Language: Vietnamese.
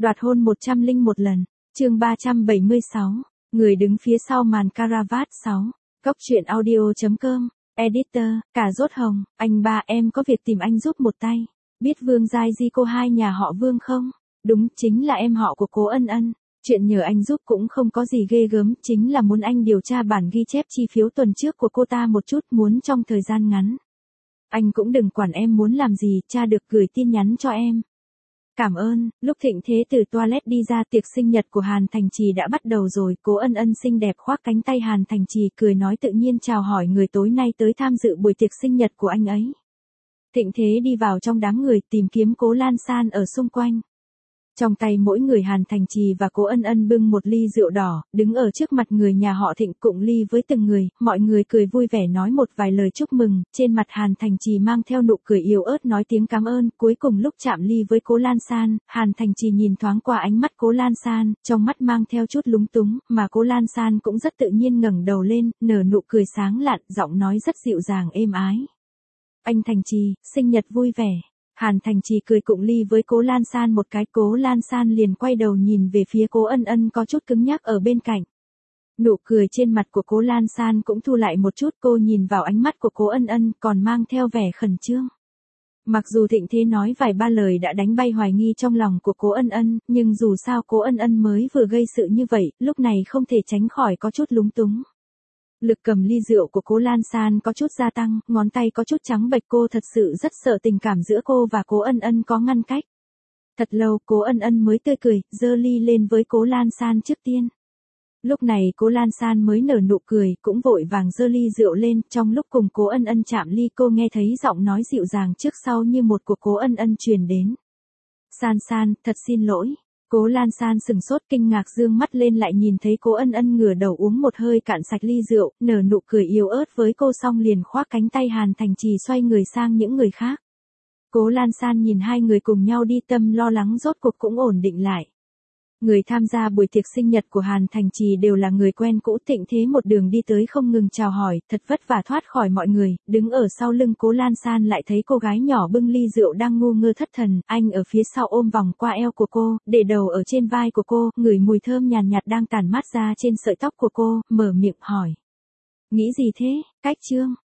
Đoạt hôn 101 lần. Chương 376. Người đứng phía sau màn Caravat 6. Góc truyện audio.com. Editor, cả rốt hồng, anh ba em có việc tìm anh giúp một tay. Biết Vương Giai Di cô hai nhà họ Vương không? Đúng, chính là em họ của cố Ân Ân. Chuyện nhờ anh giúp cũng không có gì ghê gớm, chính là muốn anh điều tra bản ghi chép chi phiếu tuần trước của cô ta một chút, muốn trong thời gian ngắn. Anh cũng đừng quản em muốn làm gì, cha được gửi tin nhắn cho em. Cảm ơn. Lúc Thịnh Thế từ toilet đi ra, tiệc sinh nhật của Hàn Thành Trì đã bắt đầu rồi. Cố Ân Ân xinh đẹp khoác cánh tay Hàn Thành Trì, cười nói tự nhiên chào hỏi người tối nay tới tham dự buổi tiệc sinh nhật của anh ấy. Thịnh Thế đi vào trong đám người, tìm kiếm Cố Lan San ở xung quanh. Trong tay mỗi người Hàn Thành Trì và Cố Ân Ân bưng một ly rượu đỏ, đứng ở trước mặt người nhà họ Thịnh cụng ly với từng người, mọi người cười vui vẻ nói một vài lời chúc mừng, trên mặt Hàn Thành Trì mang theo nụ cười yếu ớt nói tiếng cảm ơn, cuối cùng lúc chạm ly với Cố Lan San, Hàn Thành Trì nhìn thoáng qua ánh mắt Cố Lan San, trong mắt mang theo chút lúng túng, mà Cố Lan San cũng rất tự nhiên ngẩng đầu lên, nở nụ cười sáng lạn, giọng nói rất dịu dàng êm ái. Anh Thành Trì, sinh nhật vui vẻ. Hàn Thành Trì cười cụng ly với Cố Lan San một cái, Cố Lan San liền quay đầu nhìn về phía Cố Ân Ân có chút cứng nhắc ở bên cạnh. Nụ cười trên mặt của Cố Lan San cũng thu lại một chút, cô nhìn vào ánh mắt của Cố Ân Ân còn mang theo vẻ khẩn trương. Mặc dù Thịnh Thế nói vài ba lời đã đánh bay hoài nghi trong lòng của Cố Ân Ân, nhưng dù sao Cố Ân Ân mới vừa gây sự như vậy, lúc này không thể tránh khỏi có chút lúng túng. Lực cầm ly rượu của Cố Lan San có chút gia tăng, ngón tay có chút trắng bệch, cô thật sự rất sợ tình cảm giữa cô và Cố Ân Ân có ngăn cách. Thật lâu Cố Ân Ân mới tươi cười, giơ ly lên với Cố Lan San trước tiên. Lúc này Cố Lan San mới nở nụ cười, cũng vội vàng giơ ly rượu lên, trong lúc cùng Cố Ân Ân chạm ly cô nghe thấy giọng nói dịu dàng trước sau như một của Cố Ân Ân truyền đến. San San, thật xin lỗi. Cố Lan San sừng sốt kinh ngạc dương mắt lên lại nhìn thấy Cố Ân Ân ngửa đầu uống một hơi cạn sạch ly rượu, nở nụ cười yếu ớt với cô xong liền khoác cánh tay Hàn Thành Trì xoay người sang những người khác. Cố Lan San nhìn hai người cùng nhau đi, tâm lo lắng rốt cuộc cũng ổn định lại. Người tham gia buổi tiệc sinh nhật của Hàn Thành Trì đều là người quen cũ, Thịnh Thế một đường đi tới không ngừng chào hỏi, thật vất vả thoát khỏi mọi người, đứng ở sau lưng Cố Lan San lại thấy cô gái nhỏ bưng ly rượu đang ngu ngơ thất thần, anh ở phía sau ôm vòng qua eo của cô, để đầu ở trên vai của cô, ngửi mùi thơm nhàn nhạt đang tản mát ra trên sợi tóc của cô, mở miệng hỏi. Nghĩ gì thế, Cách Trương?